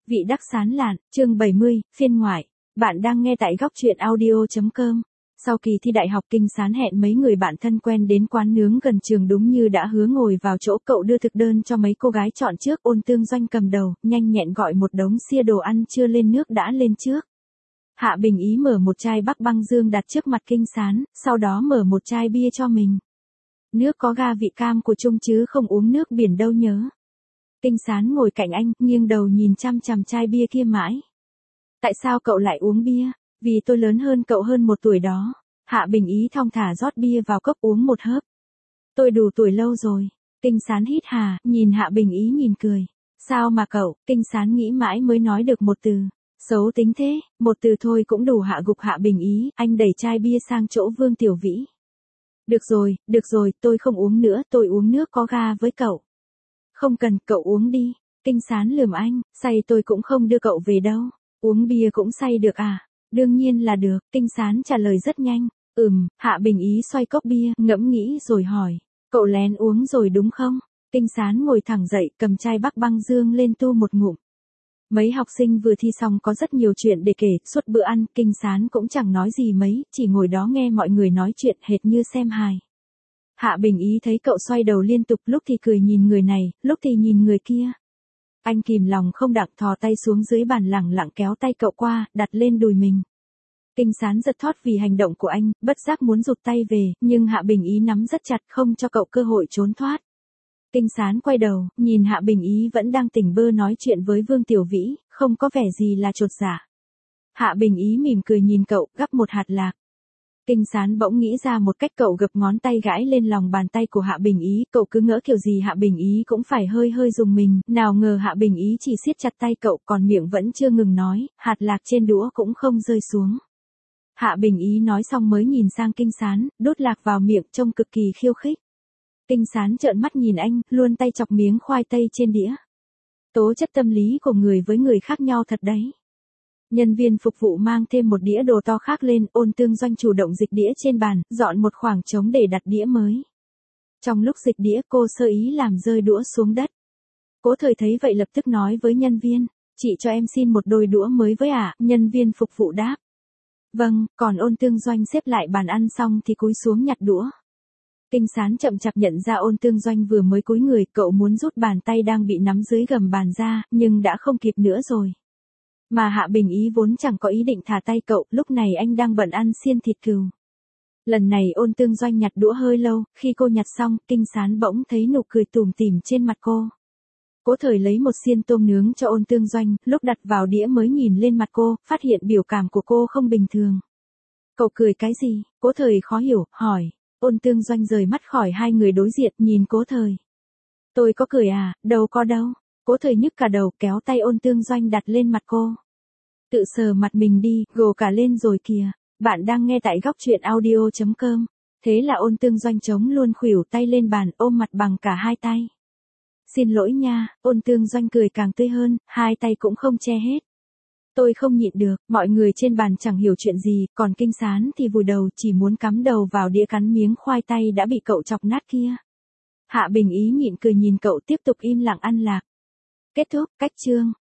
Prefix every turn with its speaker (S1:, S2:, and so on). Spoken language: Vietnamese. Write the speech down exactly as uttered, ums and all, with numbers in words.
S1: Vị đắc sán lạn, chương bảy mươi, phiên ngoại. Bạn đang nghe tại góc truyện audio.com. Sau kỳ thi đại học, Kinh Sán hẹn mấy người bạn thân quen đến quán nướng gần trường đúng như đã hứa, ngồi vào chỗ cậu đưa thực đơn cho mấy cô gái chọn trước. Ôn Tương Doanh cầm đầu, nhanh nhẹn gọi một đống xia đồ ăn chưa lên nước đã lên trước. Hạ Bình Ý mở một chai Bắc Băng Dương đặt trước mặt Kinh Sán, sau đó mở một chai bia cho mình. Nước có ga vị cam của Trung chứ không uống nước biển đâu nhớ. Kinh Sán ngồi cạnh anh, nghiêng đầu nhìn chăm chằm chai bia kia mãi. Tại sao cậu lại uống bia? Vì tôi lớn hơn cậu hơn một tuổi đó. Hạ Bình Ý thong thả rót bia vào cốc uống một hớp. Tôi đủ tuổi lâu rồi. Kinh Sán hít hà, nhìn Hạ Bình Ý nhìn cười. Sao mà cậu? Kinh Sán nghĩ mãi mới nói được một từ. Xấu tính thế, một từ thôi cũng đủ hạ gục Hạ Bình Ý. Anh đẩy chai bia sang chỗ Vương Tiểu Vĩ. Được rồi, được rồi, tôi không uống nữa, tôi uống nước có ga với cậu. Không cần, cậu uống đi. Kinh Sán lườm anh, say tôi cũng không đưa cậu về đâu. Uống bia cũng say được à? Đương nhiên là được, Kinh Sán trả lời rất nhanh. Ừm, Hạ Bình Ý xoay cốc bia, ngẫm nghĩ rồi hỏi. Cậu lén uống rồi đúng không? Kinh Sán ngồi thẳng dậy, cầm chai Bắc Băng Dương lên tu một ngụm. Mấy học sinh vừa thi xong có rất nhiều chuyện để kể, suốt bữa ăn, Kinh Sán cũng chẳng nói gì mấy, chỉ ngồi đó nghe mọi người nói chuyện hệt như xem hài. Hạ Bình Ý thấy cậu xoay đầu liên tục, lúc thì cười nhìn người này, lúc thì nhìn người kia. Anh kìm lòng không đặng thò tay xuống dưới bàn, lẳng lặng kéo tay cậu qua, đặt lên đùi mình. Kinh Sán giật thót vì hành động của anh, bất giác muốn rụt tay về, nhưng Hạ Bình Ý nắm rất chặt không cho cậu cơ hội trốn thoát. Kinh Sán quay đầu, nhìn Hạ Bình Ý vẫn đang tỉnh bơ nói chuyện với Vương Tiểu Vĩ, không có vẻ gì là chột dạ. Hạ Bình Ý mỉm cười nhìn cậu, gắp một hạt lạc. Kinh Sán bỗng nghĩ ra một cách, cậu gập ngón tay gãi lên lòng bàn tay của Hạ Bình Ý, cậu cứ ngỡ kiểu gì Hạ Bình Ý cũng phải hơi hơi dùng mình, nào ngờ Hạ Bình Ý chỉ siết chặt tay cậu, còn miệng vẫn chưa ngừng nói, hạt lạc trên đũa cũng không rơi xuống. Hạ Bình Ý nói xong mới nhìn sang Kinh Sán, đút lạc vào miệng trông cực kỳ khiêu khích. Kinh Sán trợn mắt nhìn anh, luôn tay chọc miếng khoai tây trên đĩa. Tố chất tâm lý của người với người khác nhau thật đấy. Nhân viên phục vụ mang thêm một đĩa đồ to khác lên, Ôn Tương Doanh chủ động dịch đĩa trên bàn, dọn một khoảng trống để đặt đĩa mới. Trong lúc dịch đĩa, cô sơ ý làm rơi đũa xuống đất. Cố Thời thấy vậy lập tức nói với nhân viên, chị cho em xin một đôi đũa mới với ạ. À? Nhân viên phục vụ đáp. Vâng, còn Ôn Tương Doanh xếp lại bàn ăn xong thì cúi xuống nhặt đũa. Kinh Sán chậm chạp nhận ra Ôn Tương Doanh vừa mới cúi người, cậu muốn rút bàn tay đang bị nắm dưới gầm bàn ra, nhưng đã không kịp nữa rồi. Mà Hạ Bình Ý vốn chẳng có ý định thả tay cậu, lúc này anh đang bận ăn xiên thịt cừu. Lần này Ôn Tương Doanh nhặt đũa hơi lâu, khi cô nhặt xong, Kinh Sán bỗng thấy nụ cười tủm tỉm trên mặt cô. Cố Thời lấy một xiên tôm nướng cho Ôn Tương Doanh, lúc đặt vào đĩa mới nhìn lên mặt cô, phát hiện biểu cảm của cô không bình thường. Cậu cười cái gì? Cố Thời khó hiểu, hỏi. Ôn Tương Doanh rời mắt khỏi hai người đối diện, nhìn Cố Thời. Tôi có cười à, đâu có đâu. Cố Thời nhức cả đầu, kéo tay Ôn Tương Doanh đặt lên mặt cô. Tự sờ mặt mình đi, gồ cả lên rồi kìa. Bạn đang nghe tại góc truyện audio.com. Thế là Ôn Tương Doanh chống luôn khuỷu tay lên bàn, ôm mặt bằng cả hai tay. Xin lỗi nha. Ôn Tương Doanh cười càng tươi hơn, hai tay cũng không che hết. Tôi không nhịn được, mọi người trên bàn chẳng hiểu chuyện gì, còn Kinh Sán thì vùi đầu chỉ muốn cắm đầu vào đĩa cắn miếng khoai tây đã bị cậu chọc nát kia. Hạ Bình Ý nhịn cười nhìn cậu tiếp tục im lặng ăn lạc. Kết thúc, cách chương.